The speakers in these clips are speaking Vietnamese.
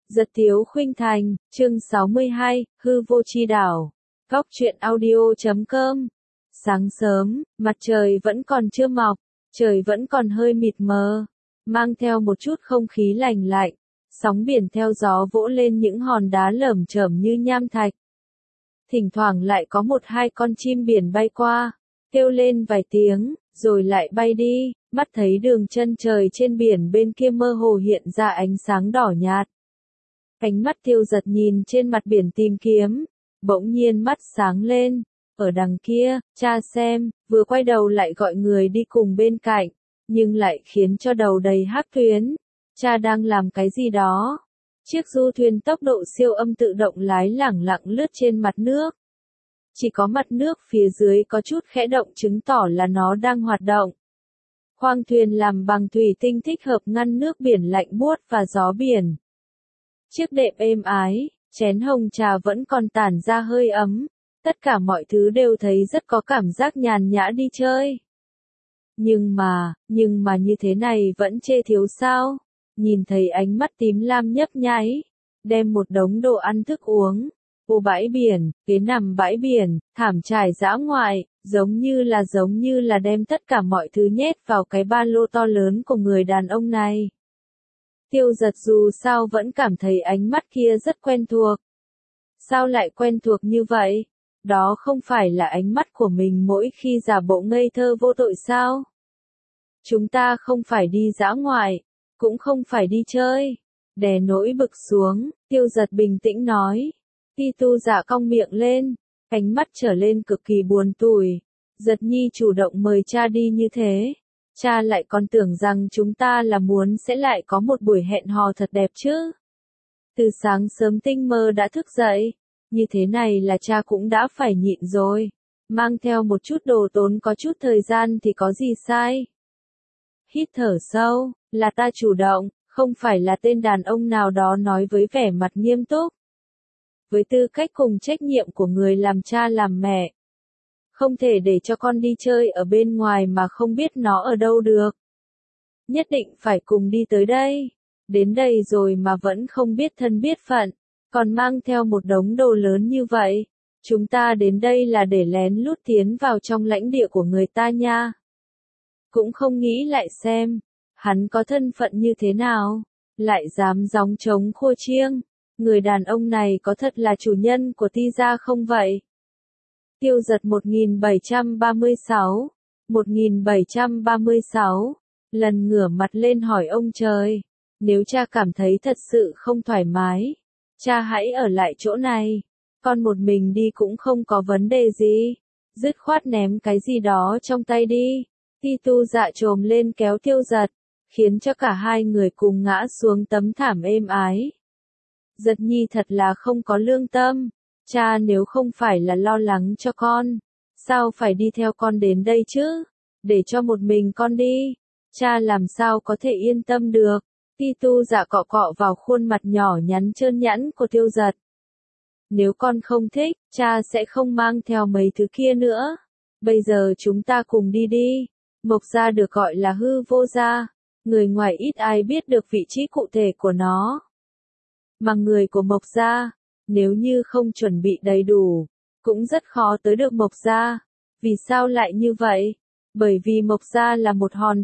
Giật Tiếu Khuynh Thành, chương 62, Hư Vô Chi Đảo. Góc truyện audio.com. Sáng sớm, mặt trời vẫn còn chưa mọc, trời vẫn còn hơi mịt mờ, mang theo một chút không khí lành lạnh, sóng biển theo gió vỗ lên những hòn đá lởm chởm như nham thạch. Thỉnh thoảng lại có một hai con chim biển bay qua, kêu lên vài tiếng, rồi lại bay đi, mắt thấy đường chân trời trên biển bên kia mơ hồ hiện ra ánh sáng đỏ nhạt. Ánh mắt Tiêu Giật nhìn trên mặt biển tìm kiếm, bỗng nhiên mắt sáng lên, ở đằng kia, cha xem, vừa quay đầu lại gọi người đi cùng bên cạnh, nhưng lại khiến cho đầu đầy hắc tuyến. Cha đang làm cái gì đó? Chiếc du thuyền tốc độ siêu âm tự động lái lẳng lặng lướt trên mặt nước. Chỉ có mặt nước phía dưới có chút khẽ động chứng tỏ là nó đang hoạt động. Khoang thuyền làm bằng thủy tinh thích hợp ngăn nước biển lạnh buốt và gió biển. Chiếc đệm êm ái, chén hồng trà vẫn còn tản ra hơi ấm, tất cả mọi thứ đều thấy rất có cảm giác nhàn nhã đi chơi. Nhưng mà như thế này vẫn chê thiếu sao? Nhìn thấy ánh mắt tím lam nhấp nháy, đem một đống đồ ăn thức uống, ô bãi biển, ghế nằm bãi biển, thảm trải dã ngoại, giống như là đem tất cả mọi thứ nhét vào cái ba lô to lớn của người đàn ông này. Tiêu Giật dù sao vẫn cảm thấy ánh mắt kia rất quen thuộc. Sao lại quen thuộc như vậy? Đó không phải là ánh mắt của mình mỗi khi giả bộ ngây thơ vô tội sao? Chúng ta không phải đi dã ngoại, cũng không phải đi chơi. Đè nỗi bực xuống, Tiêu Giật bình tĩnh nói. Ti Tu Dạ cong miệng lên, ánh mắt trở lên cực kỳ buồn tủi. Giật Nhi chủ động mời cha đi như thế. Cha lại còn tưởng rằng chúng ta là muốn sẽ lại có một buổi hẹn hò thật đẹp chứ. Từ sáng sớm tinh mơ đã thức dậy, như thế này là cha cũng đã phải nhịn rồi. Mang theo một chút đồ tốn có chút thời gian thì có gì sai. Hít thở sâu, là ta chủ động, không phải là tên đàn ông nào đó nói với vẻ mặt nghiêm túc. Với tư cách cùng trách nhiệm của người làm cha làm mẹ, không thể để cho con đi chơi ở bên ngoài mà không biết nó ở đâu được. Nhất định phải cùng đi tới đây. Đến đây rồi mà vẫn không biết thân biết phận, còn mang theo một đống đồ lớn như vậy. Chúng ta đến đây là để lén lút tiến vào trong lãnh địa của người ta nha. Cũng không nghĩ lại xem, hắn có thân phận như thế nào, lại dám gióng trống khua chiêng. Người đàn ông này có thật là chủ nhân của Ti gia không vậy? Tiêu Giật 1736, lần ngửa mặt lên hỏi ông trời, nếu cha cảm thấy thật sự không thoải mái, cha hãy ở lại chỗ này, con một mình đi cũng không có vấn đề gì, dứt khoát ném cái gì đó trong tay đi. Ti Tu Dạ trồm lên kéo Tiêu Giật, khiến cho cả hai người cùng ngã xuống tấm thảm êm ái. Giật Nhi thật là không có lương tâm. Cha nếu không phải là lo lắng cho con, sao phải đi theo con đến đây chứ? Để cho một mình con đi, cha làm sao có thể yên tâm được? Ti Tu Dạ cọ cọ vào khuôn mặt nhỏ nhắn trơn nhẵn của Tiêu Giật. Nếu con không thích, cha sẽ không mang theo mấy thứ kia nữa. Bây giờ chúng ta cùng đi đi. Mộc gia được gọi là hư vô gia, người ngoài ít ai biết được vị trí cụ thể của nó. Mà người của Mộc gia, nếu như không chuẩn bị đầy đủ, cũng rất khó tới được Mộc gia. Vì sao lại như vậy? Bởi vì Mộc gia là một hòn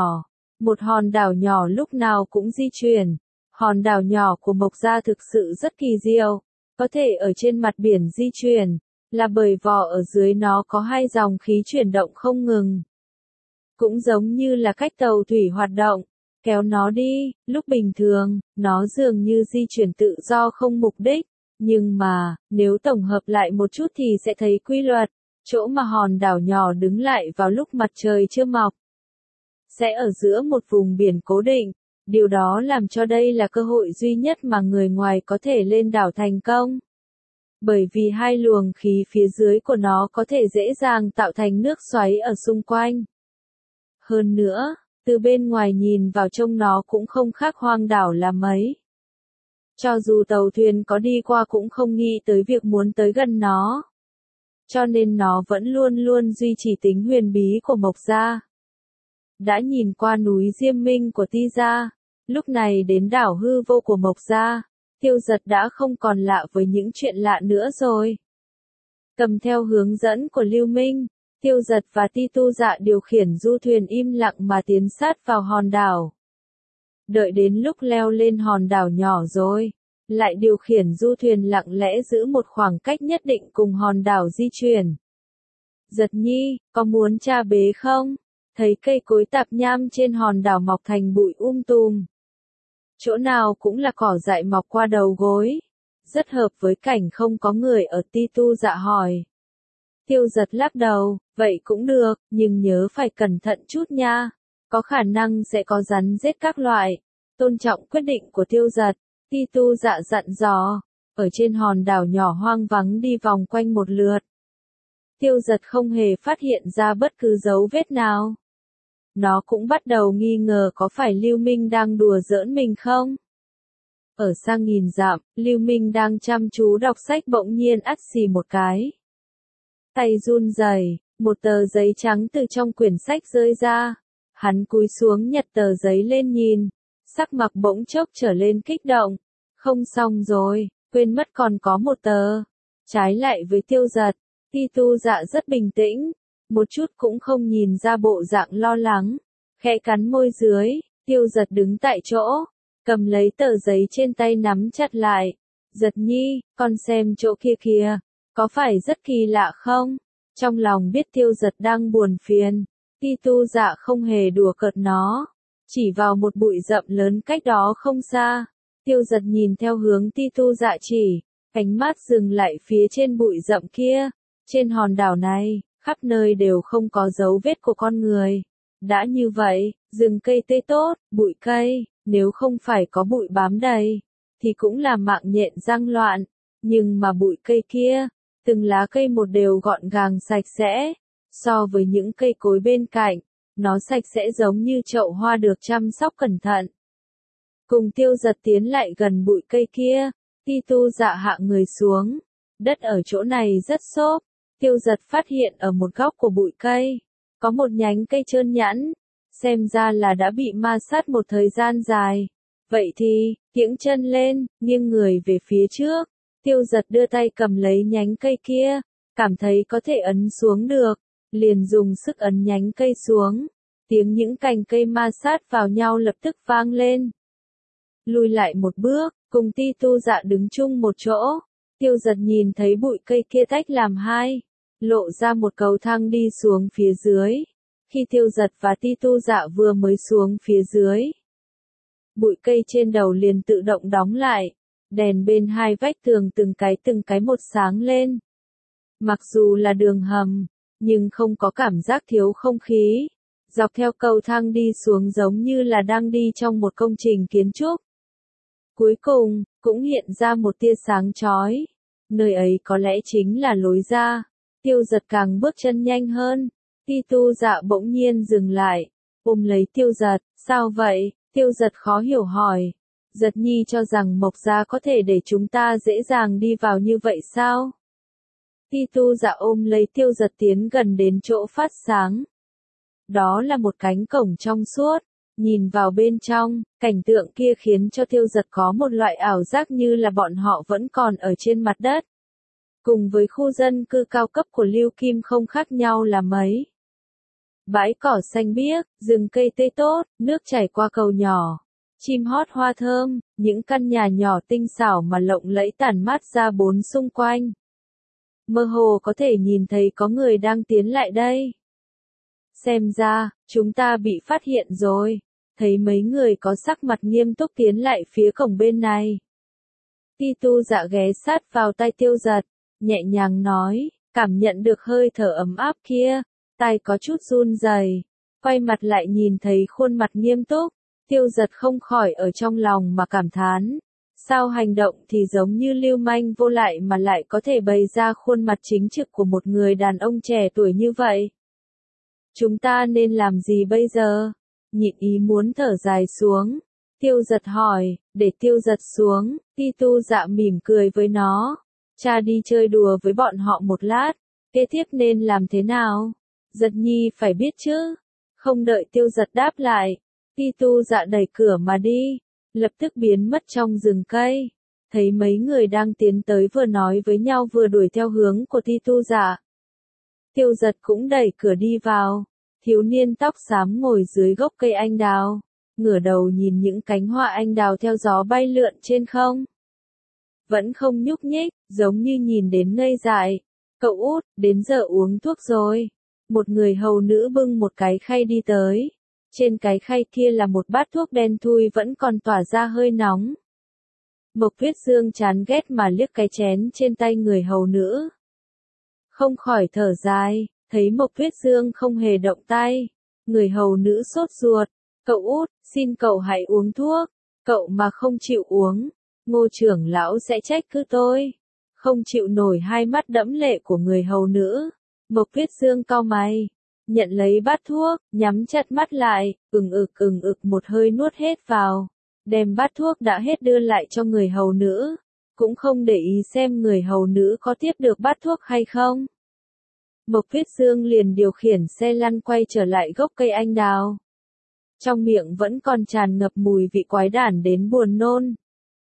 đảo nhỏ lúc nào cũng di chuyển. Hòn đảo nhỏ của Mộc gia thực sự rất kỳ diệu, có thể ở trên mặt biển di chuyển, là bởi vỏ ở dưới nó có hai dòng khí chuyển động không ngừng. Cũng giống như là cách tàu thủy hoạt động, kéo nó đi, lúc bình thường, nó dường như di chuyển tự do không mục đích. Nhưng mà, nếu tổng hợp lại một chút thì sẽ thấy quy luật, chỗ mà hòn đảo nhỏ đứng lại vào lúc mặt trời chưa mọc, sẽ ở giữa một vùng biển cố định, điều đó làm cho đây là cơ hội duy nhất mà người ngoài có thể lên đảo thành công. Bởi vì hai luồng khí phía dưới của nó có thể dễ dàng tạo thành nước xoáy ở xung quanh. Hơn nữa, từ bên ngoài nhìn vào trông nó cũng không khác hoang đảo là mấy. Cho dù tàu thuyền có đi qua cũng không nghĩ tới việc muốn tới gần nó. Cho nên nó vẫn luôn luôn duy trì tính huyền bí của Mộc gia. Đã nhìn qua núi Diêm Minh của Ti gia, lúc này đến đảo hư vô của Mộc gia, Tiêu Giật đã không còn lạ với những chuyện lạ nữa rồi. Cầm theo hướng dẫn của Lưu Minh, Tiêu Giật và Ti Tu Dạ điều khiển du thuyền im lặng mà tiến sát vào hòn đảo. Đợi đến lúc leo lên hòn đảo nhỏ rồi, lại điều khiển du thuyền lặng lẽ giữ một khoảng cách nhất định cùng hòn đảo di chuyển. Giật Nhi, có muốn cha bế không? Thấy cây cối tạp nham trên hòn đảo mọc thành bụi tùm. Chỗ nào cũng là cỏ dại mọc qua đầu gối. Rất hợp với cảnh không có người ở. Ti Tu Dạ hỏi. Tiêu Giật lắc đầu, vậy cũng được, nhưng nhớ phải cẩn thận chút nha. Có khả năng sẽ có rắn rết các loại. Tôn trọng quyết định của Tiêu Giật, Ti Tu Dạ dặn dò. Ở trên hòn đảo nhỏ hoang vắng đi vòng quanh một lượt. Tiêu Giật không hề phát hiện ra bất cứ dấu vết nào. Nó cũng bắt đầu nghi ngờ có phải Lưu Minh đang đùa giỡn mình không? Ở xa nghìn dặm, Lưu Minh đang chăm chú đọc sách bỗng nhiên ắt xì một cái. Tay run rẩy, một tờ giấy trắng từ trong quyển sách rơi ra. Hắn cúi xuống nhặt tờ giấy lên nhìn, sắc mặt bỗng chốc trở lên kích động. Không xong rồi, quên mất còn có một tờ. Trái lại với Tiêu Giật, Ti Tu Dạ rất bình tĩnh, một chút cũng không nhìn ra bộ dạng lo lắng. Khẽ cắn môi dưới, Tiêu Giật đứng tại chỗ, cầm lấy tờ giấy trên tay nắm chặt lại. Giật Nhi, con xem chỗ kia kìa, có phải rất kỳ lạ không? Trong lòng biết Tiêu Giật đang buồn phiền, Ti Tu Dạ không hề đùa cợt nó, chỉ vào một bụi rậm lớn cách đó không xa. Tiêu Giật nhìn theo hướng Ti Tu Dạ chỉ, ánh mắt dừng lại phía trên bụi rậm kia. Trên hòn đảo này, khắp nơi đều không có dấu vết của con người. Đã như vậy, rừng cây tươi tốt, bụi cây, nếu không phải có bụi bám đầy, thì cũng là mạng nhện răng loạn. Nhưng mà bụi cây kia, từng lá cây một đều gọn gàng sạch sẽ. So với những cây cối bên cạnh, nó sạch sẽ giống như chậu hoa được chăm sóc cẩn thận. Cùng Tiêu Giật tiến lại gần bụi cây kia, Ti Tu Dạ hạ người xuống. Đất ở chỗ này rất xốp. Tiêu Giật phát hiện ở một góc của bụi cây, có một nhánh cây trơn nhẵn, xem ra là đã bị ma sát một thời gian dài. Vậy thì, kiễng chân lên, nghiêng người về phía trước, Tiêu Giật đưa tay cầm lấy nhánh cây kia, cảm thấy có thể ấn xuống được, liền dùng sức ấn nhánh cây xuống, tiếng những cành cây ma sát vào nhau lập tức vang lên. Lùi lại một bước, cùng Ti Tu Dạ đứng chung một chỗ, Tiêu Giật nhìn thấy bụi cây kia tách làm hai, lộ ra một cầu thang đi xuống phía dưới. Khi Tiêu Giật và Ti Tu Dạ vừa mới xuống phía dưới, bụi cây trên đầu liền tự động đóng lại, đèn bên hai vách tường từng cái một sáng lên. Mặc dù là đường hầm, nhưng không có cảm giác thiếu không khí. Dọc theo cầu thang đi xuống giống như là đang đi trong một công trình kiến trúc. Cuối cùng, cũng hiện ra một tia sáng chói. Nơi ấy có lẽ chính là lối ra. Tiêu Giật càng bước chân nhanh hơn. Ti Tu Dạ bỗng nhiên dừng lại, ôm lấy Tiêu Giật. Sao vậy? Tiêu Giật khó hiểu hỏi. Giật Nhi cho rằng Mộc Gia có thể để chúng ta dễ dàng đi vào như vậy sao? Ti Tu Dạ ôm lấy Tiêu Giật tiến gần đến chỗ phát sáng. Đó là một cánh cổng trong suốt. Nhìn vào bên trong, cảnh tượng kia khiến cho Tiêu Giật có một loại ảo giác như là bọn họ vẫn còn ở trên mặt đất. Cùng với khu dân cư cao cấp của Lưu Kim không khác nhau là mấy. Bãi cỏ xanh biếc, rừng cây tươi tốt, nước chảy qua cầu nhỏ, chim hót hoa thơm, những căn nhà nhỏ tinh xảo mà lộng lẫy tản mát ra bốn xung quanh. Mơ hồ có thể nhìn thấy có người đang tiến lại đây. Xem ra, chúng ta bị phát hiện rồi. Thấy mấy người có sắc mặt nghiêm túc tiến lại phía cổng bên này. Ti Tu Dạ ghé sát vào tai Tiêu Giật, nhẹ nhàng nói, cảm nhận được hơi thở ấm áp kia, tai có chút run rẩy, quay mặt lại nhìn thấy khuôn mặt nghiêm túc, Tiêu Giật không khỏi ở trong lòng mà cảm thán, sao hành động thì giống như lưu manh vô lại mà lại có thể bày ra khuôn mặt chính trực của một người đàn ông trẻ tuổi như vậy. Chúng ta nên làm gì bây giờ? Nhịn ý muốn thở dài xuống. Tiêu Giật hỏi, để Tiêu Giật xuống, Ti Tu Dạ mỉm cười với nó. Cha đi chơi đùa với bọn họ một lát, kế tiếp nên làm thế nào? Giật Nhi phải biết chứ. Không đợi Tiêu Giật đáp lại, Ti Tu Dạ đẩy cửa mà đi, lập tức biến mất trong rừng cây. thấy mấy người đang tiến tới vừa nói với nhau vừa đuổi theo hướng của Ti Tu Dạ. Tiêu Giật cũng đẩy cửa đi vào, thiếu niên tóc xám ngồi dưới gốc cây anh đào, ngửa đầu nhìn những cánh hoa anh đào theo gió bay lượn trên không. Vẫn không nhúc nhích, giống như nhìn đến ngây dại. Cậu út, đến giờ uống thuốc rồi. Một người hầu nữ bưng một cái khay đi tới. Trên cái khay kia là một bát thuốc đen thui vẫn còn tỏa ra hơi nóng. Mộc Tuyết Dương chán ghét mà liếc cái chén trên tay người hầu nữ. Không khỏi thở dài, thấy Mộc Tuyết Dương không hề động tay. Người hầu nữ sốt ruột. Cậu út, xin cậu hãy uống thuốc. Cậu mà không chịu uống, Ngô trưởng lão sẽ trách cứ tôi. Không chịu nổi hai mắt đẫm lệ của người hầu nữ. Mộc Tuyết Dương cau mày, nhận lấy bát thuốc, nhắm chặt mắt lại, ừng ực một hơi nuốt hết vào. Đem bát thuốc đã hết đưa lại cho người hầu nữ. Cũng không để ý xem người hầu nữ có tiếp được bát thuốc hay không. Mộc Tuyết Dương liền điều khiển xe lăn quay trở lại gốc cây anh đào. Trong miệng vẫn còn tràn ngập mùi vị quái đản đến buồn nôn.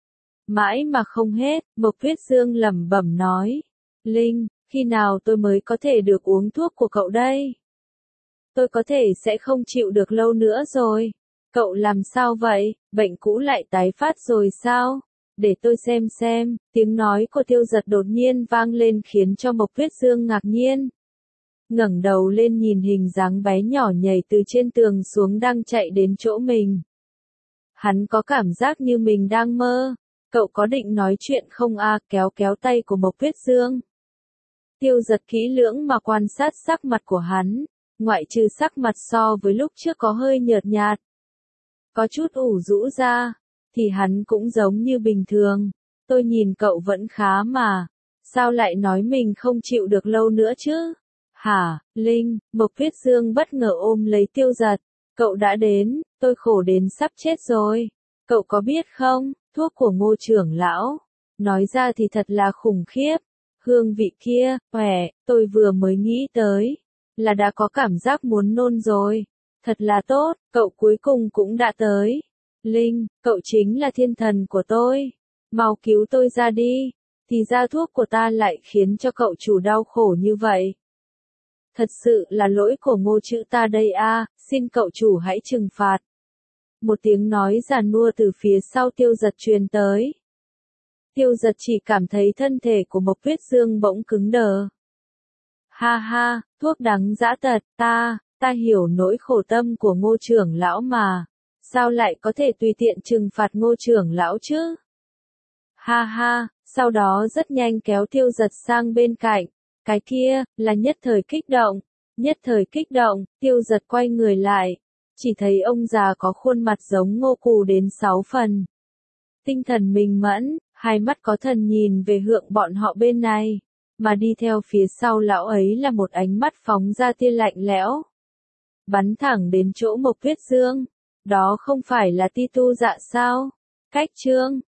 Mãi mà không hết, Mộc Tuyết Dương lẩm bẩm nói. Linh, khi nào tôi mới có thể được uống thuốc của cậu đây? Tôi có thể sẽ không chịu được lâu nữa rồi. Cậu làm sao vậy, bệnh cũ lại tái phát rồi sao? Để tôi xem, tiếng nói của Tiêu Giật đột nhiên vang lên khiến cho Mộc Tuyết Dương ngạc nhiên. Ngẩng đầu lên nhìn hình dáng bé nhỏ nhảy từ trên tường xuống đang chạy đến chỗ mình. Hắn có cảm giác như mình đang mơ. Cậu có định nói chuyện không à? Kéo tay của Mộc Tuyết Dương. Tiêu Giật kỹ lưỡng mà quan sát sắc mặt của hắn, ngoại trừ sắc mặt so với lúc trước có hơi nhợt nhạt, có chút ủ rũ ra, thì hắn cũng giống như bình thường. Tôi nhìn cậu vẫn khá mà, sao lại nói mình không chịu được lâu nữa chứ? Hả, Linh, Mộc Tuyết Dương bất ngờ ôm lấy Tiêu Giật. Cậu đã đến, tôi khổ đến sắp chết rồi. Cậu có biết không, thuốc của Ngô trưởng lão, nói ra thì thật là khủng khiếp. Hương vị kia, tôi vừa mới nghĩ tới, là đã có cảm giác muốn nôn rồi. Thật là tốt, cậu cuối cùng cũng đã tới. Linh, cậu chính là thiên thần của tôi. Mau cứu tôi ra đi. Thì ra thuốc của ta lại khiến cho cậu chủ đau khổ như vậy. Thật sự là lỗi của Ngô chữ ta đây a, xin cậu chủ hãy trừng phạt. Một tiếng nói giàn nua từ phía sau Tiêu Giật truyền tới. Tiêu Giật chỉ cảm thấy thân thể của Mộc Tuyết Dương bỗng cứng đờ. Ha ha, thuốc đắng dã tật, ta hiểu nỗi khổ tâm của Ngô trưởng lão mà. Sao lại có thể tùy tiện trừng phạt Ngô trưởng lão chứ? Ha ha, sau đó rất nhanh kéo Tiêu Giật sang bên cạnh. Cái kia, là nhất thời kích động, Tiêu Giật quay người lại. Chỉ thấy ông già có khuôn mặt giống Ngô Cù đến 6 phần. Tinh thần minh mẫn, hai mắt có thần nhìn về hướng bọn họ bên này. Mà đi theo phía sau lão ấy là một ánh mắt phóng ra tia lạnh lẽo. Bắn thẳng đến chỗ Mộc Tuyết Dương. Đó không phải là Ti Tu Dạ sao? Cách chương